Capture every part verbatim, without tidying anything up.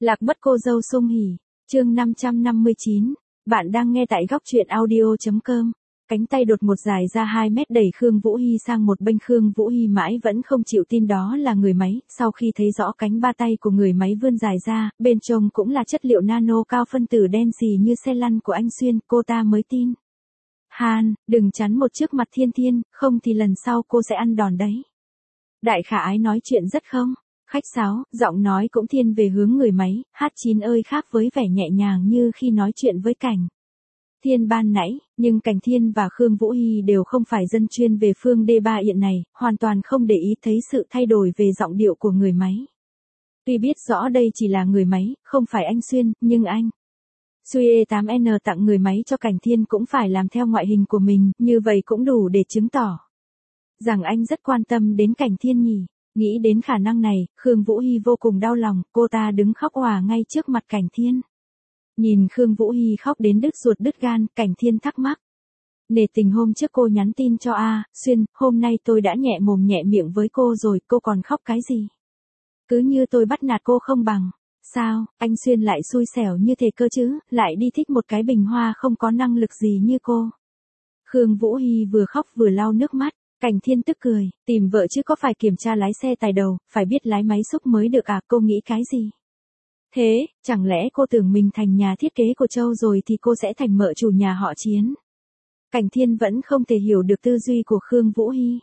Lạc mất cô dâu Sung Hỉ, chương năm trăm năm mươi chín. Bạn đang nghe tại góc truyện audio chấm com. Cánh tay đột một dài ra hai mét đẩy Khương Vũ Hi sang một bên. Khương Vũ Hi mãi vẫn không chịu tin đó là người máy, sau khi thấy rõ cánh ba tay của người máy vươn dài ra, bên trong cũng là chất liệu nano cao phân tử đen xì như xe lăn của anh Xuyên, cô ta mới tin. Han, đừng chắn một trước mặt Thiên Thiên, không thì lần sau cô sẽ ăn đòn đấy. Đại khả ái nói chuyện rất không? Khách sáo, giọng nói cũng thiên về hướng người máy, hát chín ơi khác với vẻ nhẹ nhàng như khi nói chuyện với Cảnh Thiên ban nãy, nhưng Cảnh Thiên và Khương Vũ Hi đều không phải dân chuyên về phương đê ba hiện này, hoàn toàn không để ý thấy sự thay đổi về giọng điệu của người máy. Tuy biết rõ đây chỉ là người máy, không phải anh Xuyên, nhưng anh Suy tám N tặng người máy cho Cảnh Thiên cũng phải làm theo ngoại hình của mình, như vậy cũng đủ để chứng tỏ rằng anh rất quan tâm đến Cảnh Thiên nhỉ. Nghĩ đến khả năng này, Khương Vũ Hi vô cùng đau lòng, cô ta đứng khóc òa ngay trước mặt Cảnh Thiên. Nhìn Khương Vũ Hi khóc đến đứt ruột đứt gan, Cảnh Thiên thắc mắc. Nể tình hôm trước cô nhắn tin cho A, Xuyên, hôm nay tôi đã nhẹ mồm nhẹ miệng với cô rồi, cô còn khóc cái gì? Cứ như tôi bắt nạt cô không bằng. Sao, anh Xuyên lại xui xẻo như thế cơ chứ, lại đi thích một cái bình hoa không có năng lực gì như cô. Khương Vũ Hi vừa khóc vừa lau nước mắt. Cảnh Thiên tức cười, tìm vợ chứ có phải kiểm tra lái xe tài đầu, phải biết lái máy xúc mới được à, cô nghĩ cái gì? Thế, chẳng lẽ cô tưởng mình thành nhà thiết kế của Châu rồi thì cô sẽ thành mợ chủ nhà họ Chiến? Cảnh Thiên vẫn không thể hiểu được tư duy của Khương Vũ Hi.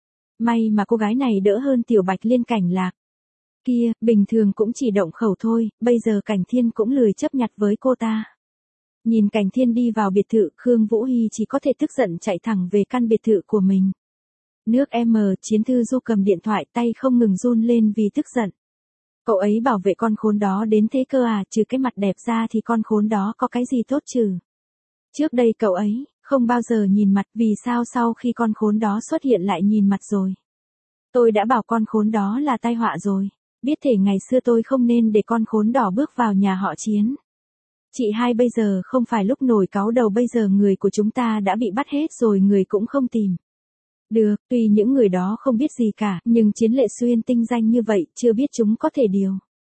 May mà cô gái này đỡ hơn Tiểu Bạch Liên Cảnh Lạc. Kia, bình thường cũng chỉ động khẩu thôi, bây giờ Cảnh Thiên cũng lười chấp nhặt với cô ta. Nhìn Cảnh Thiên đi vào biệt thự, Khương Vũ Hi chỉ có thể tức giận chạy thẳng về căn biệt thự của mình. Nước M, Chiến Thư Du cầm điện thoại tay không ngừng run lên vì tức giận. Cậu ấy bảo vệ con khốn đó đến thế cơ à, trừ cái mặt đẹp ra thì con khốn đó có cái gì tốt chứ? Trước đây cậu ấy, không bao giờ nhìn mặt, vì sao sau khi con khốn đó xuất hiện lại nhìn mặt rồi? Tôi đã bảo con khốn đó là tai họa rồi, biết thể ngày xưa tôi không nên để con khốn đỏ bước vào nhà họ Chiến. Chị hai bây giờ không phải lúc nổi cáu đầu, bây giờ người của chúng ta đã bị bắt hết rồi, người cũng không tìm được, tuy những người đó không biết gì cả, nhưng Chiến Lệ Xuyên tinh danh như vậy, chưa biết chúng có thể điều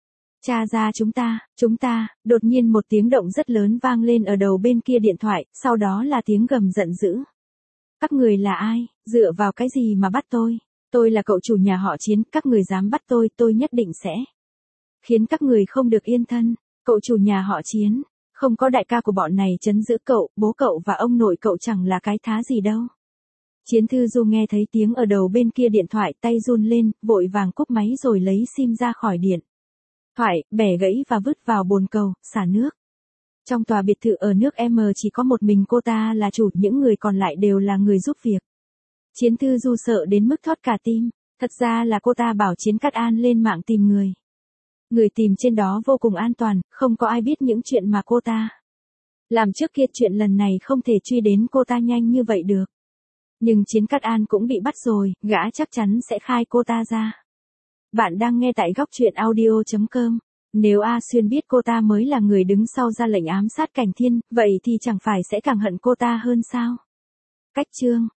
tra ra chúng ta, chúng ta, đột nhiên một tiếng động rất lớn vang lên ở đầu bên kia điện thoại, sau đó là tiếng gầm giận dữ. Các người là ai, dựa vào cái gì mà bắt tôi? Tôi là cậu chủ nhà họ Chiến, các người dám bắt tôi, tôi nhất định sẽ khiến các người không được yên thân. Cậu chủ nhà họ Chiến, không có đại ca của bọn này trấn giữ cậu, bố cậu và ông nội cậu chẳng là cái thá gì đâu. Chiến Thư Du nghe thấy tiếng ở đầu bên kia điện thoại, tay run lên, vội vàng cúp máy rồi lấy sim ra khỏi điện thoại, bẻ gãy và vứt vào bồn cầu, xả nước. Trong tòa biệt thự ở nước M chỉ có một mình cô ta là chủ, những người còn lại đều là người giúp việc. Chiến Thư Du sợ đến mức thót cả tim, thật ra là cô ta bảo Chiến Cát An lên mạng tìm người. Người tìm trên đó vô cùng an toàn, không có ai biết những chuyện mà cô ta làm trước kia, chuyện lần này không thể truy đến cô ta nhanh như vậy được. Nhưng Chiến Cát An cũng bị bắt rồi, gã chắc chắn sẽ khai cô ta ra. Bạn đang nghe tại góc truyện audio chấm com. Nếu A Xuyên biết cô ta mới là người đứng sau ra lệnh ám sát Cảnh Thiên, vậy thì chẳng phải sẽ càng hận cô ta hơn sao? Cách chương